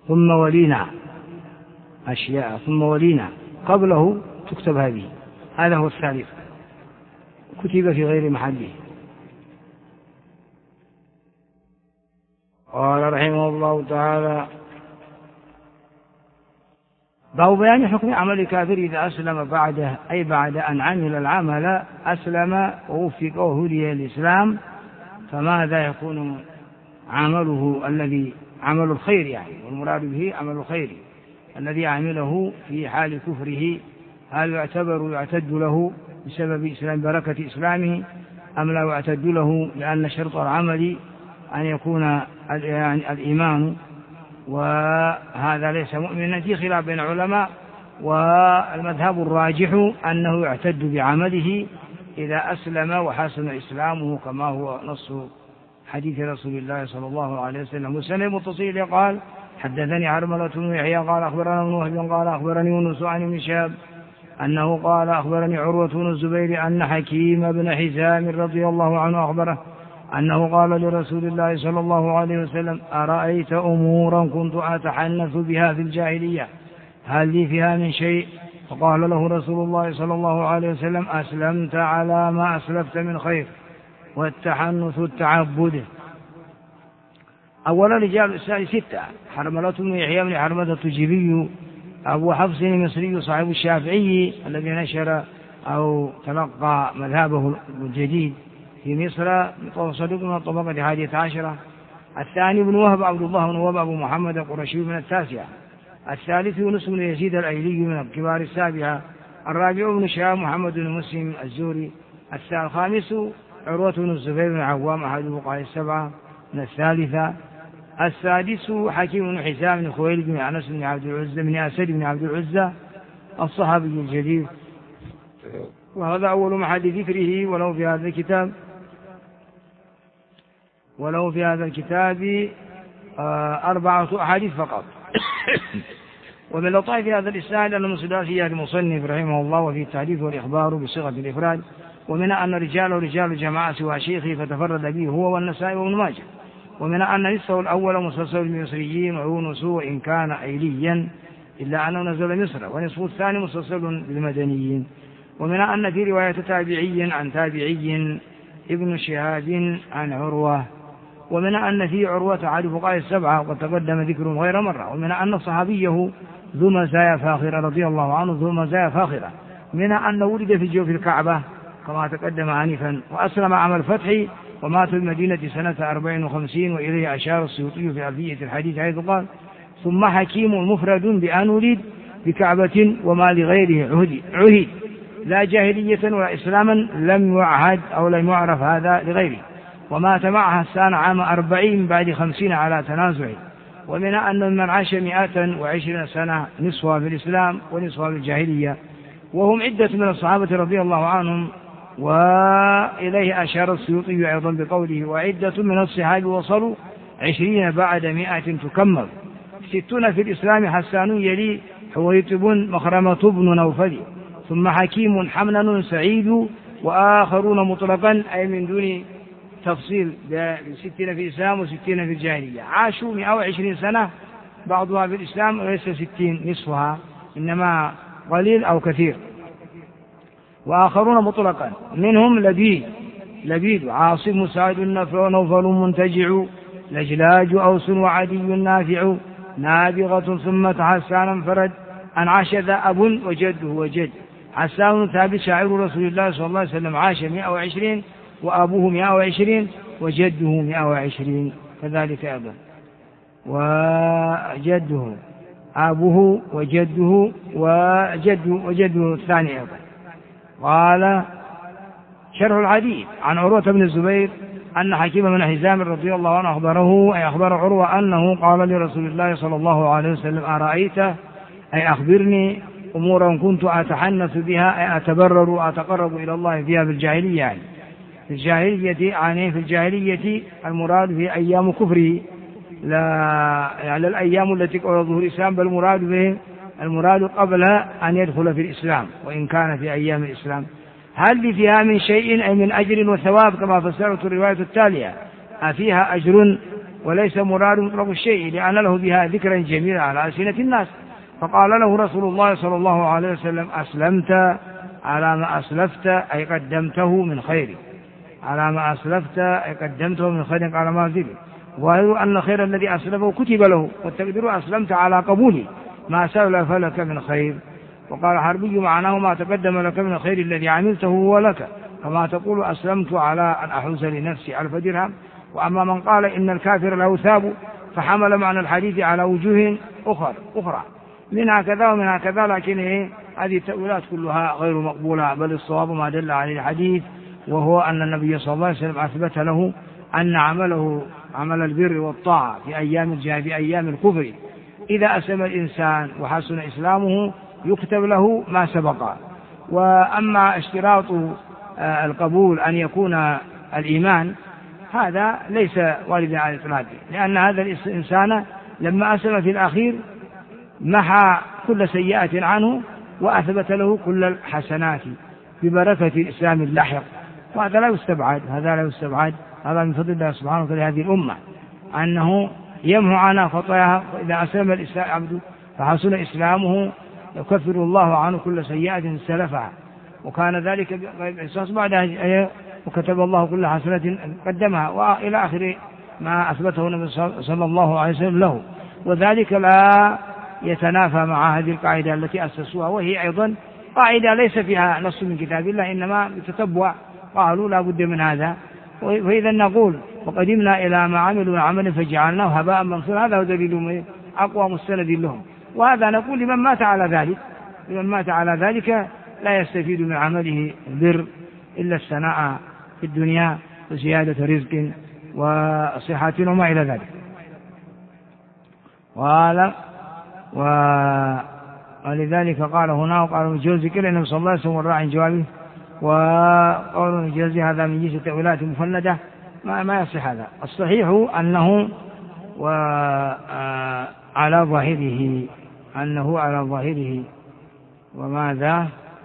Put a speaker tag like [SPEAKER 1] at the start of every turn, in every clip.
[SPEAKER 1] ثم ولينا أشياء ثم ولينا قبله تكتب هذه. هذا هو الثالث، كتب في غير محله. قال رحمه الله تعالى: باب بيان حكم عمل الكافر إذا أسلم بعده، أي بعد أن عمل العمل أسلم ووفق وهدي الإسلام، فماذا يكون عمله الذي عمل الخير يعني، والمراد به عمل الخير الذي عمله في حال كفره، هل يعتد له بسبب إسلام بركة إسلامه أم لا يعتد له، لأن شرط العمل أن يكون الإيمان، وهذا ليس مؤمنا. في خلاف بين العلماء، والمذهب الراجح أنه يعتد بعمله إذا أسلم وحسن إسلامه، كما هو نص حديث رسول الله صلى الله عليه وسلم. وسند متصل قال: حدثني حرملة بن يحيى قال أخبرنا ابن وهب قال أخبرني يونس عن ابن شهاب أنه قال أخبرني عروة بن الزبير أن حكيم بن حزام رضي الله عنه أخبره أنه قال لرسول الله صلى الله عليه وسلم: أرأيت أمورا كنت أتحنث بها في الجاهلية هل لي فيها من شيء؟ فقال له رسول الله صلى الله عليه وسلم: أسلمت على ما أسلفت من خير، والتحنث التعبد. أولا رجال الإسلام 6: حرملة بن يحيى بن حرملة التجيبي أبو حفص المصري صاحب الشافعي الذي نشر أو تلقى مذهبه الجديد في مصر، صدوق من الطبقة 11. الثاني بن وهب عبد الله بن وهب أبو محمد القرشي من 9. الثالث يونس بن يزيد الأيلي من الكبار 7. الرابع بن شهاب محمد بن مسلم الزوري. الخامس عروة بن الزبير بن عوام أحد الفقهاء 7 من 3. السادس حكيم بن حزام بن خويلد بن أنس بن عبد العزى بن أسد بن عبد العزى الصحابي الجليل، وهذا أول محل ذكره، ولو في هذا الكتاب 4 أحاديث فقط. ومن لطائف هذا الإسناد أن ثلاثية المصنف رحمه الله وفي التحديث والإخبار بصيغة الإفراد، ومن أن رجال جماعة سوى شيخه فتفرد به هو والنسائي وابن ماجه، ومن أن نصفه الأول مسلسل بالمصريين ويونس وإن كان أيليا إلا أنه نزل مصر، ونصفه الثاني مسلسل بالمدنيين، ومن أن في رواية تابعي عن تابعي ابن شهاب عن عروة، ومن أن في عروة عن الفقهاء 7 وقد تقدم ذكرهم غير مرة، ومن أن صحابيه ذو مزايا فاخرة رضي الله عنه ذو مزايا فاخرة، من أنه ولد في جوف الكعبة كما تقدم آنفا، وأسلم عام الفتح ومات في المدينة سنة 54، وإليه أشار السيوطي في ألفية الحديث حيث قال: ثم حكيم مفرد بأن ولد بكعبة وما لغيره عهد، لا جاهلية ولا إسلاما لم يعهد أو لم يعرف هذا لغيره، ومات مع حسان عام 40 بعد 50 على تنازعه. ومن أن من عاش 120 سنة نصفها في الإسلام ونصفها في الجاهلية، وهم عدة من الصحابة رضي الله عنهم. وإليه أشار السيوطي أيضا بقوله: وعدة من الصحابة وصلوا 20 بعد 100 تكمل، 60 في الإسلام حسان يلي حويتب مخرمة بن نوفل، ثم حكيم حمنن سعيد، وآخرون مطلقا أي من دون تفصيل 60 في الإسلام و60 في الجاهلية، عاشوا 120 سنة بعضها في الإسلام وليس 60 نصفها، إنما قليل أو كثير. وآخرون مطلقا منهم لبيد عاصم سعد نوفل منتجع، لجلاج أوس وعدي نافع، نابغة ثم حسان انفرد، أن عاش ذا أب وجده وجد، حسان ثابت شاعر رسول الله صلى الله عليه وسلم عاش 120 وأبوه 120 وجده 120 كذلك أيضا، وجده أبوه وجده وجده الثاني أيضا. قال شرح الحديث عن عروة بن الزبير أن حكيم بن حزام رضي الله عنه أخبره أي أخبر عروة أنه قال لرسول الله صلى الله عليه وسلم: أرأيت أي أخبرني أمورا كنت أتحنث بها أي أتبرر وأتقرب إلى الله فيها بالجاهلية، يعني في الجاهلية المراد في أيام كفره، لا يعني الأيام التي قبل ظهور الإسلام، بل المراد قبل أن يدخل في الإسلام وإن كان في أيام الإسلام. هل فيها من شيء أي من أجر وثواب كما فسرت الرواية التالية: أفيها أجر وليس مراد مطلق الشيء، لأن له بها ذكرا جميلا على ألسنة الناس. فقال له رسول الله صلى الله عليه وسلم: أسلمت على ما أسلفت أي قدمته من خير، على ما أسلفت أي قدمته من خير، قال ما زل. وهو أن خير الذي أسلفه كتب له، والتقدير أسلمت على قبوله ما سلف لك من خير. وقال حربي: معناه ما تقدم لك من خير الذي عملته هو لك، كما تقول أسلمت على أن أحوز لنفسي 1000 درهم. وأما من قال إن الكافر له ثاب فحمل معنى الحديث على وجوه أخرى منها كذا ومنها كذا، لكن هذه التأويلات كلها غير مقبولة، بل الصواب ما دل عليه الحديث، وهو أن النبي صلى الله عليه وسلم أثبت له أن عمله عمل البر والطاعة في أيام الكفر إذا أسلم الإنسان وحسن إسلامه يكتب له ما سبق. وأما اشتراط القبول أن يكون الإيمان هذا ليس واردا على الإطلاق، لأن هذا الإنسان لما أسلم في الأخير محى كل سيئة عنه وأثبت له كل الحسنات ببركة الإسلام اللاحق، وهذا لا يستبعد، هذا من فضل الله سبحانه وتعالى هذه الأمة أنه يمحو عنها خطاياها. إذا أسلم الإسلام عبد فحسن إسلامه يكفر الله عنه كل سيئة سلفها، وكان ذلك بالإحساس بعدها، وكتب الله كل حسنة قدمها، وإلى آخر ما أثبته النبي صلى الله عليه وسلم له. وذلك لا يتنافى مع هذه القاعدة التي أسسوها، وهي أيضا قاعدة ليس فيها نص من كتاب الله، إنما بتتبع قالوا لا بد من هذا. وإذا نقول وقدمنا إلى ما عملوا من عمل فجعلناه هباء منثورا، هذا هو دليل أقوى مستند لهم. وهذا نقول لمن مات على ذلك لا يستفيد من عمله البر إلا الثناء في الدنيا وزيادة رزق وصحة وما إلى ذلك. ولذلك قال هنا وقال الجوزي كلا النبي صلى الله عليه وسلم والراعي جوابه، وقول الجوزي هذا من جنس التأويلات المفندة ما يصح هذا. الصحيح أنه على ظاهره وماذا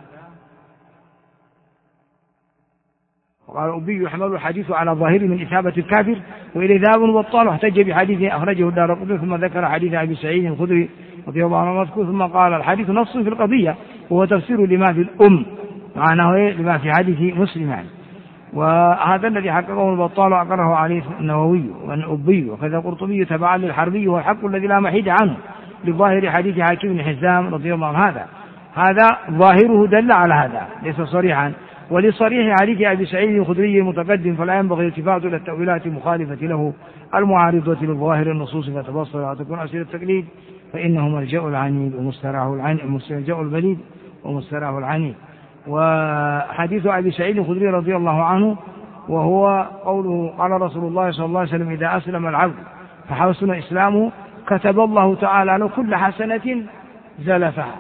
[SPEAKER 1] وقال أبي يحمل الحديث على ظاهره من إثابة الكافر وإلى ذهاب وبطال، واحتج بحديث أخرجه الدارقطني ثم ذكر حديث أبي سعيد الخدري رضي الله عنه مذكور، ثم قال الحديث نص في القضية وهو تفسير لما في الأم، معناه لما في حديث مسلم يعني. وهذا الذي حققه البطال وأقره عليه النووي والأبي، وكذا القرطبي تبعا للحربي، هو الحق الذي لا محيد عنه لظاهر حديث حكيم بن حزام رضي الله عنه. هذا ظاهره دل على هذا ليس صريحا. ولصريح حديث أبي سعيد الخدري المتقدم فلا ينبغي الالتفات إلى التأويلات المخالفة له المعارضة للظاهر النصوص فتبصر وتكون أسئلة التقليد، فإنه مرجع العنيد ومسترجع البليد ومستراح العنيد. وحديث أبي سعيد الخدري رضي الله عنه وهو قوله قال رسول الله صلى الله عليه وسلم: إذا أسلم العبد فحسن إسلامه كتب الله تعالى له كل حسنة زلفها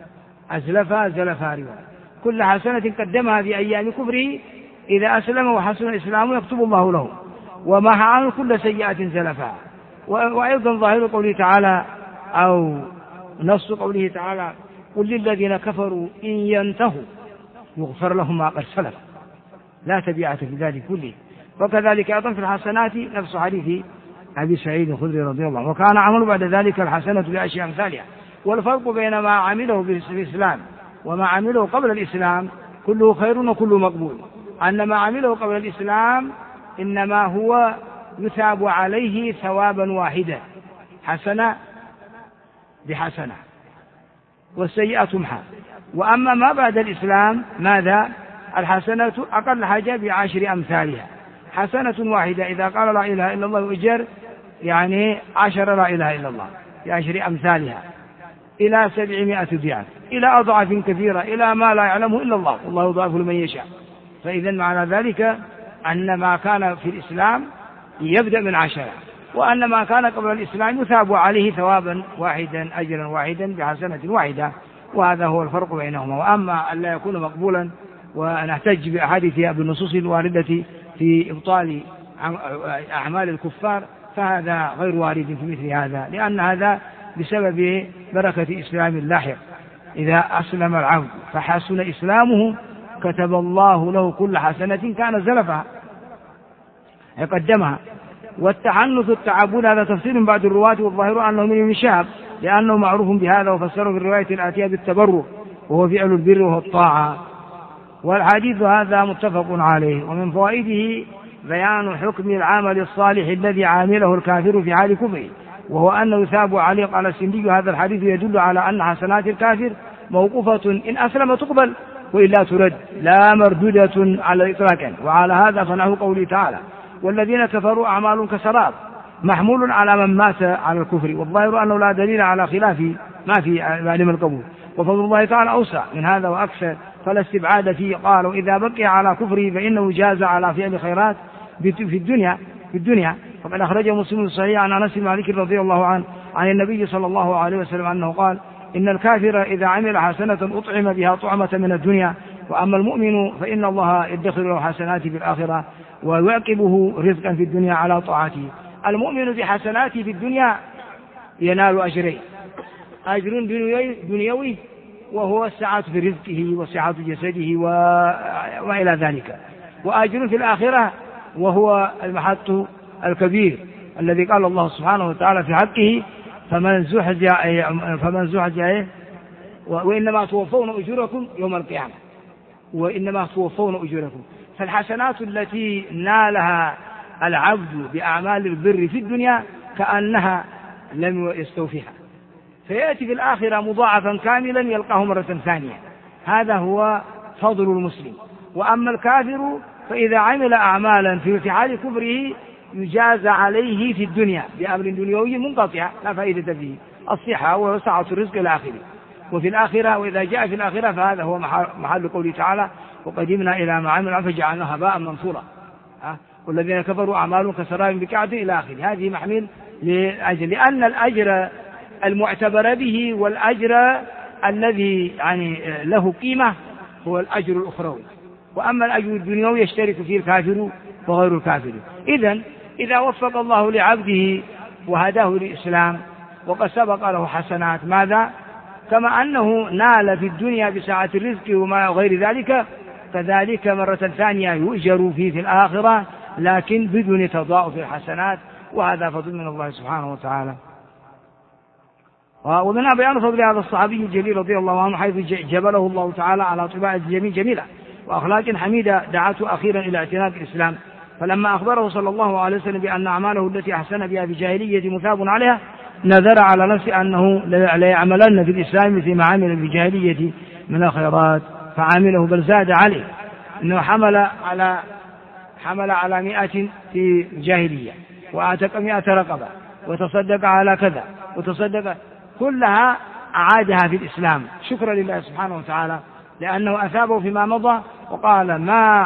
[SPEAKER 1] كل حسنة قدمها في أيام كفره إذا أسلم وحسن إسلامه يكتب الله له، ومحى عنه كل سيئة زلفها. وأيضا ظاهر قوله تعالى أو نص قوله تعالى: قل للذين كفروا إن ينتهوا يغفر لهم ما قد سلف لا تبيعة في ذلك كله. وكذلك أيضا في الحسنات نفس حديث أبي سعيد الخدري رضي الله عنه. وكان عمل بعد ذلك الحسنة بأشياء أمثالها. والفرق بين ما عمله في الإسلام وما عمله قبل الإسلام كله خير وكله مقبول. أن ما عمله قبل الإسلام إنما هو يثاب عليه ثوابا واحدا، حسنة بحسنة والسيئة تمحى. وأما ما بعد الإسلام ماذا؟ الحسنة أقل حاجة ب10 أمثالها، حسنة واحدة إذا قال لا إله إلا الله وإجر يعني 10 لا إله إلا الله ب10 أمثالها إلى 700 ضعف، إلى أضعاف كثيرة، إلى ما لا يعلمه إلا الله، والله يضاعف لمن يشاء. فإذا معنى ذلك أن ما كان في الإسلام يبدأ من 10، وأن ما كان قبل الإسلام يثاب عليه ثوابا واحدا أجرا واحدا بحسنة واحدة، وهذا هو الفرق بينهما. وأما أن لا يكون مقبولا ونحتج بأحاديث بالنصوص الواردة في إبطال أعمال الكفار فهذا غير وارد في مثل هذا، لأن هذا بسبب بركة إسلام اللاحق. إذا أسلم العبد فحسن إسلامه كتب الله له كل حسنة كان زلفها قدمها. والتحنث التعبد هذا تفسير بعض الرواة، والظاهر أنه من ابن شهاب لأنه معروف بهذا، وفسره في الرواية الآتية بالتبرك وهو فعل البر وهو الطاعة. والحديث هذا متفق عليه. ومن فوائده بيان حكم العمل الصالح الذي عامله الكافر في حال كفره، وهو أنه يثاب عليه. قال السندي هذا الحديث يدل على أن حسنات الكافر موقوفة، إن أسلم تقبل وإلا ترد، لا مردودة على إطلاق. وعلى هذا فنحو قوله تعالى والذين كفروا أعمال كسراب محمول على من مات على الكفر، والظاهر أنه لا دليل على خلاف ما في علم القبول، وفضل الله تعالى أوسع من هذا وأكثر، فلا استبعاد فيه. قالوا إذا بقي على كفره فإنه جاز على فعل خيرات في الدنيا. فقد أخرج مسلم الصحيح عن أنس بن مالك رضي الله عنه عن النبي صلى الله عليه وسلم أنه قال إن الكافر إذا عمل حسنة أطعم بها طعمة من الدنيا، وأما المؤمن فإن الله يدخر له حسنات في الآخرة ويعقبه رزقا في الدنيا على طاعته. المؤمن بحسناته في الدنيا ينال أجرين: أجر دنيوي وهو السعة في رزقه وسعة جسده وإلى ذلك، وأجر في الآخرة وهو المحط الكبير الذي قال الله سبحانه وتعالى في حقه فمن زحزح وإنما توفون أجوركم يوم القيامة، وإنما توفون أجوركم. فالحسنات التي نالها العبد بأعمال البر في الدنيا كأنها لم يستوفيها، فيأتي في الآخرة مضاعفا كاملا يلقاه مرة ثانية. هذا هو فضل المسلم. وأما الكافر فإذا عمل أعمالا في حال كفره يجاز عليه في الدنيا بأمر دنيوي منقطع لا فائدة فيه، الصحة وسعة الرزق إلى آخره. وفي الآخرة وإذا جاء في الآخرة فهذا هو محل قوله تعالى وقدمنا إلى ما عملوا فجعلناه هباء منثورا، والذين كفروا أعمالهم كسراب بقيعة إلى آخره. هذه محمل لأجل، لأن الأجر المعتبر به والأجر الذي يعني له قيمة هو الأجر الأخروي، وأما الأجر الدنيوي يشترك فيه الكافر وغير الكافر. إذا وفق الله لعبده وهداه للإسلام وقد سبق له حسنات ماذا؟ كما أنه نال في الدنيا بسعة الرزق وما غير ذلك، كذلك مرة ثانية يؤجر فيه في الآخرة لكن بدون تضاعف الحسنات، وهذا فضل من الله سبحانه وتعالى. ومنها بيان فضل هذا الصحابي الجليل رضي الله عنه حيث جبله الله تعالى على طباع جميلة وأخلاق حميدة دعته أخيرا إلى اعتناق الإسلام، فلما أخبره صلى الله عليه وسلم بأن أعماله التي أحسن بها في جاهلية مثاب عليها نذر على نفسه أنه لا يعملن في الإسلام مثل ما عمل في جاهلية من الخيرات فعمله، بل زاد عليه أنه حمل على 100 في جاهلية وأعتق 100 رقبة وتصدق على كذا وتصدق، كلها أعادها في الإسلام شكرا لله سبحانه وتعالى لأنه أثابه فيما مضى، وقال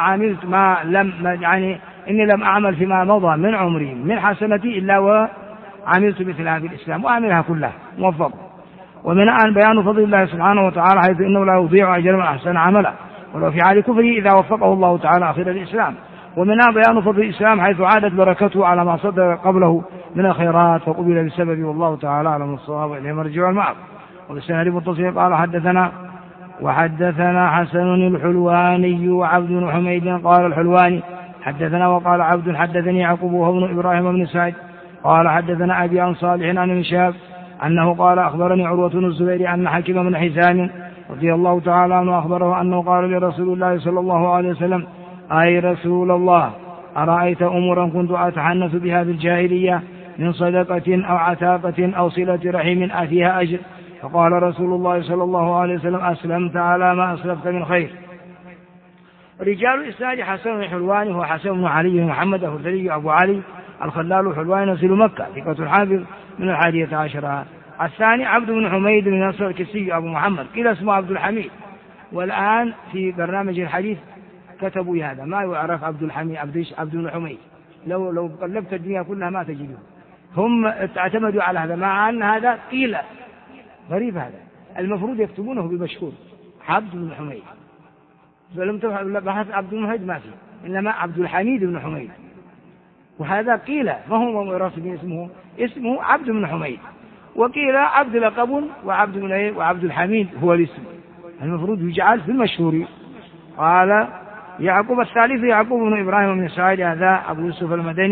[SPEAKER 1] إني لم أعمل فيما مضى من عمري من حسنتي إلا وعملت مثلها في الإسلام وأعملها كلها موفق. ومن أن بيان فضل الله سبحانه وتعالى حيث إنه لا يضيع أجر من أحسن عملا ولو في حال كفره إذا وفقه الله تعالى أخير الإسلام. ومنها بيان فضل الإسلام حيث عادت بركته على ما صدر قبله من الخيرات فقبل بسببه، والله تعالى أعلم الصواب وإليه مرجع المعاد. وبالسند المتصل قال وحدثنا حسن الحلواني وعبد بن حميد قال الحلواني حدثنا وقال عبد حدثني يعقوب وهو ابن إبراهيم بن سعد قال حدثنا أبي عن صالح عن ابن شهاب أنه قال أخبرني عروة بن الزبير أن حكيم بن حزام رضي الله تعالى عنه أخبره أنه قال لرسول الله صلى الله عليه وسلم أي رسول الله أرأيت أمورا كنت أتحنث بها في الجاهلية من صدقة أو عتاقة أو صلة رحم أفيها أجر؟ فقال رسول الله صلى الله عليه وسلم أسلمت على ما أسلفت من خير. رجال الإسناد حسن الحلواني هو حسن بن علي محمد الهذلي أبو علي الخلال الحلواني نزل مكة ثقة حافظ من 11. الثاني عبد بن حميد بن نصر الكسي أبو محمد كلا اسمه عبد الحميد، والآن في برنامج الحديث كتبوا هذا ما يعرف عبد الحميد عبد بن حميد، لو قلبت الدنيا كلها ما تجده، هم اعتمدوا على هذا مع أن هذا قيل غريب، هذا المفروض يكتبونه بمشهور عبد بن حميد، فلم بحث عبد بن حميد ما فيه إنما عبد الحميد بن حميد، وهذا قيل ما هو مراسم اسمه عبد بن حميد، وقيل عبد لقب وعبد الحميد هو الاسم، المفروض يجعل في المشهور. قال يعقوب الثالث يعقوب بن إبراهيم بن سعيد هذا أبو يوسف المدني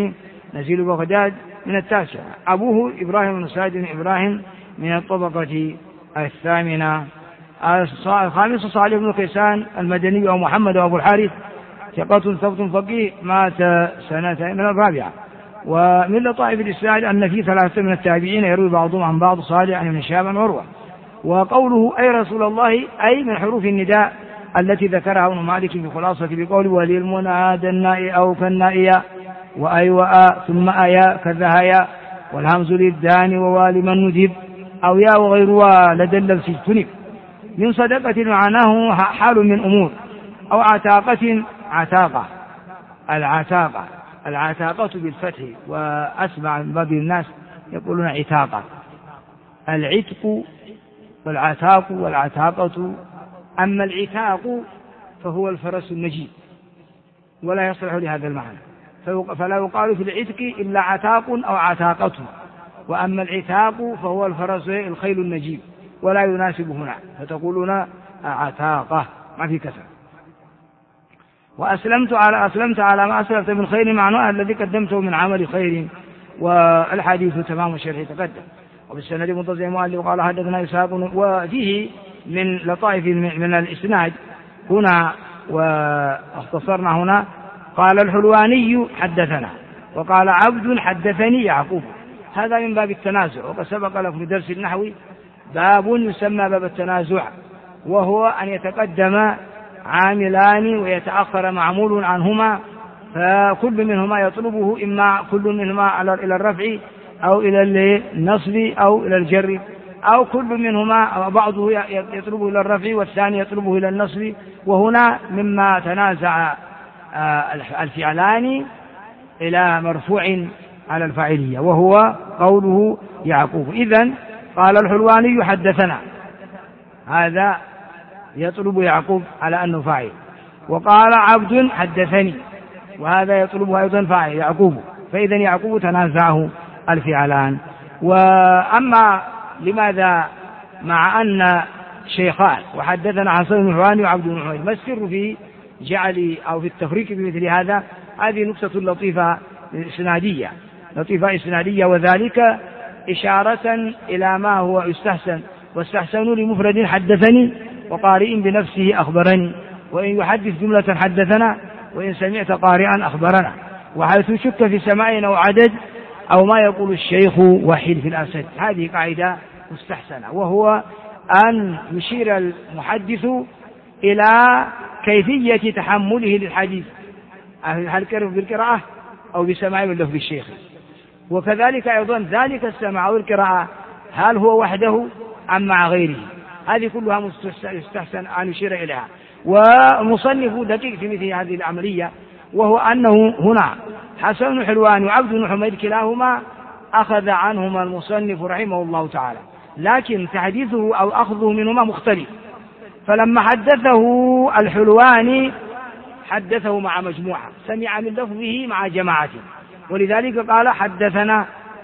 [SPEAKER 1] نزيل بغداد من التاسعة. أبوه إبراهيم بن سعد بن إبراهيم من الطبقة الثامنة. الخامس صالح بن كيسان المدني أو محمد أبو الحارث ثقة ثبت فقيه مات سنة من الرابعة. ومن لطائف الإسناد أن في ثلاثة من التابعين يروي بعضهم عن بعض صالح عن ابن شهاب عروة. وقوله أي رسول الله أي من حروف النداء التي ذكرها ابن مالك في خلاصة بقوله وللمنادى النائي أو كالنائية وأي وآ ثم أيا كذهيا والهمز للدان ووال من ندب أو يا وغير لدى اللبس اجتنب. من صدقة معناه حال من أمور أو عتاقة عتاقة. العتاقة بالفتح وأسمع من بعض الناس يقولون عتاقة. العتق والعتاق والعتاقة. أما العتاق فهو الفرس النجيب ولا يصلح لهذا المعنى فلا يقال في العتق إلا عتاق أو عتاقة. وأما العتاق فهو الفرس الخيل النجيب ولا يناسب هنا فتقولون عتاقة ما في كسر. وأسلمت على ما أسلفت من خير معناه الذي قدمته من عمل خير. والحديث تمام الشرح تقدم. وبالسند منتظر مؤلف قال حدثنا إسحاق. وفيه من لطائف من الإسناد هنا واختصرنا هنا قال الحلواني حدثنا وقال عبد حدثني يعقوب. هذا من باب التنازع وقد سبق لكم في درس النحو باب يسمى باب التنازع وهو أن يتقدم عاملان ويتأخر معمول عنهما فكل منهما يطلبه إما كل منهما إلى الرفع أو إلى النصب أو إلى الجر أو كل منهما بعضه يطلبه إلى الرفع والثاني يطلبه إلى النصب. وهنا مما تنازع الفعلان إلى مرفوع على الفاعلية وهو قوله يعقوب. إذن قال الحلواني حدثنا هذا يطلب يعقوب على أنه فاعل. وقال عبد حدثني وهذا يطلبه أيضا فاعل يعقوب. فإذا يعقوب تنازعه الفعلان. وأما لماذا مع أن شيخان وحدثنا حسن بن حواني وعبد بن حميد ما السر في جعل أو في التفريق بمثل هذا؟ هذه نكتة لطيفة إسنادية وذلك إشارة إلى ما هو يستحسن. واستحسن لمفرد حدثني وقارئ بنفسه أخبرني وإن يحدث جملة حدثنا وإن سمعت قارئا أخبرنا. وحيث شك في سماع أو عدد أو ما يقول الشيخ وحيد في الأسد هذه قاعدة مستحسنة وهو أن يشير المحدث إلى كيفية تحمله للحديث هل كرف بالقراءة أو بسماع من لفظ الشيخ. وكذلك أيضا ذلك السماع أو القراءة هل هو وحده أم مع غيره. هذه كلها مستحسن أن يشير إليها. ومصنف دقيق في مثل هذه العملية وهو أنه هنا حسن حلوان وعبد بن حميد كلاهما أخذ عنهما المصنف رحمه الله تعالى لكن تحديثه أو أخذه منهما مختلف. فلما حدثه الحلواني حدثه مع مجموعة سمع من لفظه مع جماعة ولذلك قال حدثنا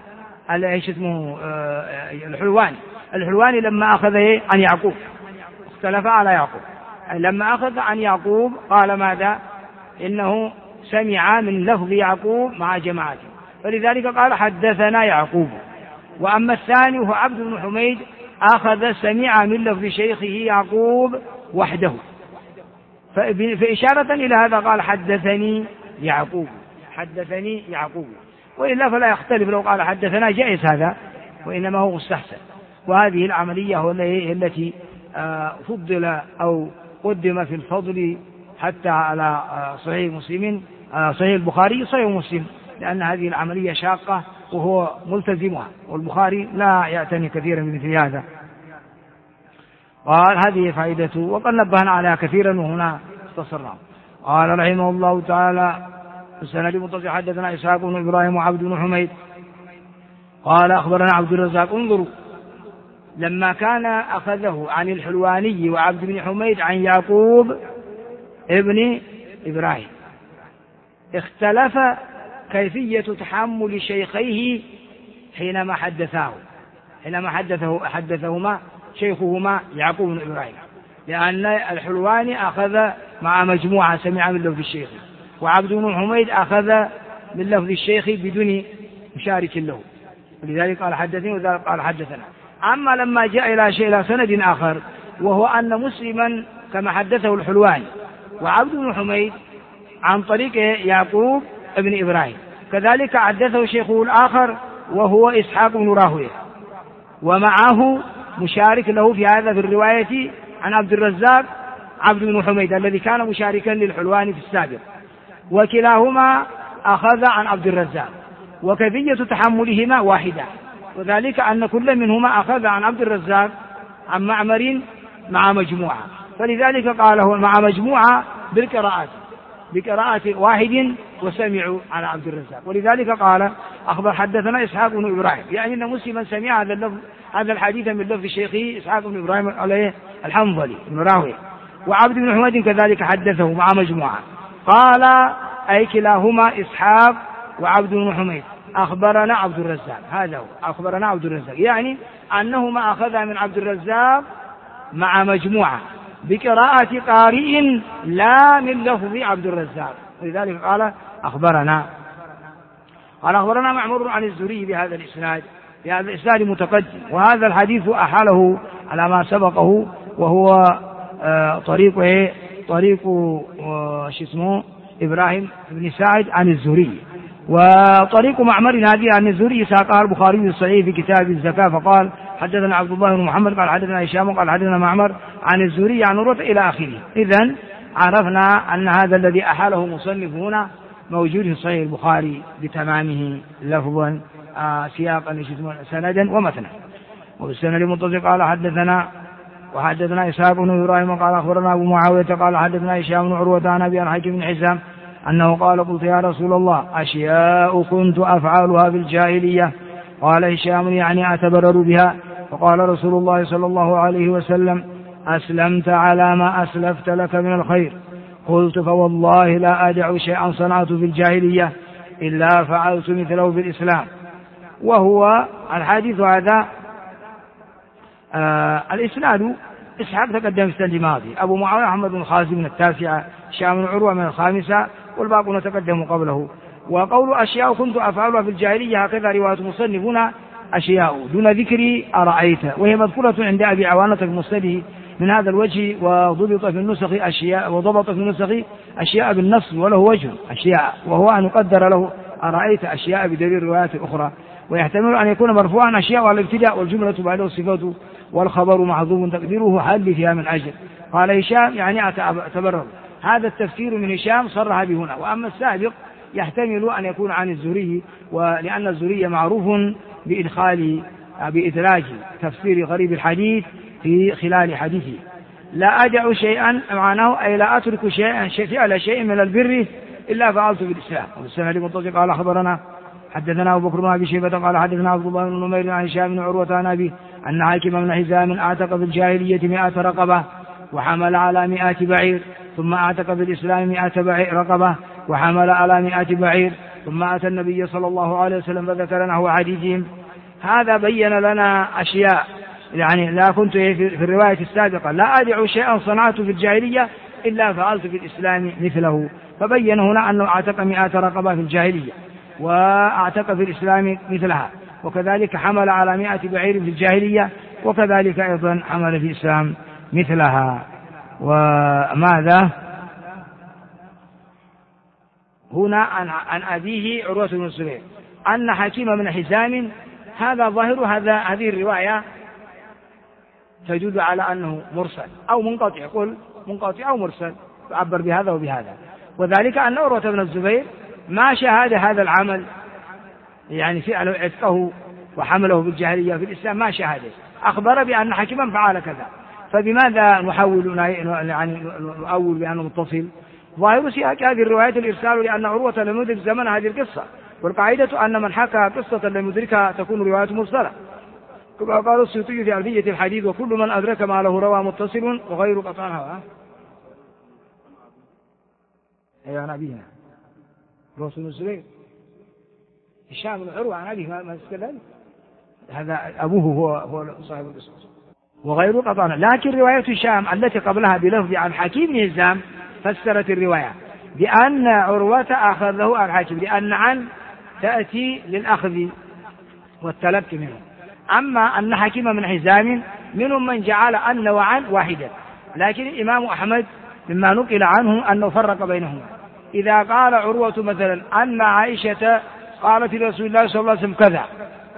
[SPEAKER 1] الحلواني لما أخذ عن يعقوب اختلف على يعقوب. لما أخذ عن يعقوب قال ماذا؟ إنه سمع من لفظ يعقوب مع جماعة فلذلك قال حدثنا يعقوب. وأما الثاني هو عبد بن حميد أخذ سمع من لفظ شيخه يعقوب وحده فإشارة إلى هذا قال حدثني يعقوب. وإلا فلا يختلف لو قال حدثنا جائز هذا وإنما هو مستحسن. وهذه العملية هي التي فضل أو قدم في الفضل حتى على صحيح مسلم صحيح البخاري صحيح مسلم لأن هذه العملية شاقة وهو ملتزمها والبخاري لا يعتني كثيرا بمثل هذا. قال هذه فائدته وقد نبهنا عليها كثيرا وهنا اختصرنا. قال رحمه الله تعالى السند المتصل حدثنا إسحاق بن إبراهيم وعبد بن حميد قال أخبرنا عبد الرزاق. انظروا لما كان أخذه عن الحلواني وعبد بن حميد عن يعقوب ابن إبراهيم اختلف كيفية تحمل شيخيه حينما حدثهما شيخهما يعقوب بن إبراهيم لأن الحلواني أخذ مع مجموعة سمع من لفظ الشيخ وعبد بن حميد أخذ من لفظ الشيخ بدون مشارك له، ولذلك قال حدثني وذلك قال حدثنا. أما لما جاء إلى سند آخر وهو أن مسلما كما حدثه الحلواني وعبد بن حميد عن طريق يعقوب بن إبراهيم، كذلك حدثه شيخه الآخر وهو إسحاق بن راهويه، ومعه مشارك له في هذا في الرواية عن عبد الرزاق عبد بن حميد الذي كان مشاركا للحلواني في السابق، وكلاهما أخذ عن عبد الرزاق، وكيفية تحملهما واحدة، وذلك أن كل منهما أخذ عن عبد الرزاق عن معمر مع مجموعة، فلذلك قاله مع مجموعة بقراءة واحد وسمعوا على عبد الرزاق، ولذلك قال أخبر حدثنا إسحاق بن إبراهيم، يعني أن مسلما سمع هذا الحديث من لفظ شيخه إسحاق بن إبراهيم عليه الحنظلي بن راهويه، وعبد بن حميد كذلك حدثه مع مجموعة، قال أي كلاهما إسحاق وعبد بن حميد أخبرنا عبد الرزاق، هذا هو أخبرنا عبد الرزاق، يعني أنهما أخذا من عبد الرزاق مع مجموعة بقراءة قارئ لا من لفظ عبد الرزاق، ولذلك قال أخبرنا معمر عن الزهري بهذا الإسناد، متقدم، وهذا الحديث أحاله على ما سبقه وهو طريق إبراهيم بن سعد عن الزهري، وطريق معمر هذه عن الزهري ساقها البخاري الصحيح في كتاب الزكاة فقال حدثنا عبد الله بن محمد قال حدثنا هشام قال حدثنا معمر عن الزهري عن عروة إلى آخره. إذن عرفنا أن هذا الذي أحاله مصنف هنا موجود في صحيح البخاري بتمامه لفظا سياقا سندا ومتنا. وبالسند المتصل قال حدثنا إسحاق بن إبراهيم قال أخبرنا أبو معاوية قال حدثنا هشام بن عروة عن أبي الحكم بن حزام أنه قال قلت يا رسول الله أشياء كنت أفعلها في الجاهلية، قال هشام يعني أتبرر بها، فقال رسول الله صلى الله عليه وسلم أسلمت على ما أسلفت لك من الخير، قلت فوالله لا أدع شيئا صنعت في الجاهلية إلا فعلت مثله في الإسلام. وهو الحديث هذا الإسناد إسحاق تقدم في السنة الماضي، أبو معاوية محمد بن خازم من التاسعة، هشام بن عروة من الخامسة، والباقون تقدموا قبله. وقول أشياء كنت أفعلها في الجاهلية هكذا رواية مصنفون أشياء دون ذكر أرأيت، وهي مذكورة عند أبي عوانة في مسنده من هذا الوجه، وضبط في النسخ أشياء بالنص وله وجه أشياء، وهو أن يقدر له أرأيت أشياء بدليل روايات أخرى، ويحتمل أن يكون مرفوعا أشياء على الابتداء والجملة بعده الصفات والخبر محذوف تقديره هل فيها من أجل. قال هشام يعني أتبرر، هذا التفسير من هشام صرح به هنا. وأما السابق يحتمل أن يكون عن الزهري، ولأن الزهري معروف بإدراج تفسير غريب الحديث في خلال حديثه. لا أدع شيئا معناه أي لا أترك فعل شيء من البر إلا فعلت بالإسلام. والسند المتصل قال أخبرنا حدثنا أبو بكر بن أبي شيبة قال حدثنا عبد الله بن نمير عن هشام بن عروة عن أبيه أن حاكم بن حزام أعتق في الجاهلية 100 رقبة وحمل على 100 بعير، ثم أعتق في الإسلام 100 رقبة وحمل على 100 بعير، ثم أتى النبي صلى الله عليه وسلم فذكر نحو حديثهم. هذا بين لنا أشياء، يعني لا كنت في الرواية السابقة لا أدع شيئا صنعت في الجاهلية إلا فعلت في الإسلام مثله، فبين هنا أنه أعتق 100 رقبة في الجاهلية وأعتق في الإسلام مثلها، وكذلك حمل على 100 بعير في الجاهلية، وكذلك أيضا حمل في الإسلام مثلها. وماذا هنا عن أبيه عروة بن الزبير أن حكيم بن حزام، هذا ظاهر هذه الرواية تدل على أنه مرسل أو منقطع، قل منقطع أو مرسل، تعبر بهذا وبهذا، وذلك أن عروة بن الزبير ما شاهد هذا العمل، يعني فعله عتقه وحمله في الجاهلية في الإسلام ما شاهده، أخبر بأن حكيما فعل كذا، فبماذا نؤول بأنه متصل؟ ظاهر سياق هذه الروايات الإرسال، لأن عروة لم يدرك زمن هذه القصة، والقاعدة أن من حكى قصة لم يدركها تكون رواية مرسلة، كما قال السيوطي في ألفية الحديث وكل من أدرك ما له روى متصل وغير قطعها. أيها نبينا رسول الزبير هشام بن عروة عن أبيه ما استدل، هذا أبوه هو صاحب القصة وغير قطعنا. لكن رواية هشام التي قبلها بلفظ عن حكيم بن حزام فسرت الرواية، بأن عروة أخذه عن حكيم، لأن عن تأتي للأخذ والتلقي منه. أما أن حكيم بن حزام منهم من جعل أن وعن واحدا، لكن الإمام أحمد مما نقل عنه أنه فرق بينهما. إذا قال عروة مثلا أن عائشة قالت لرسول الله صلى الله عليه وسلم كذا،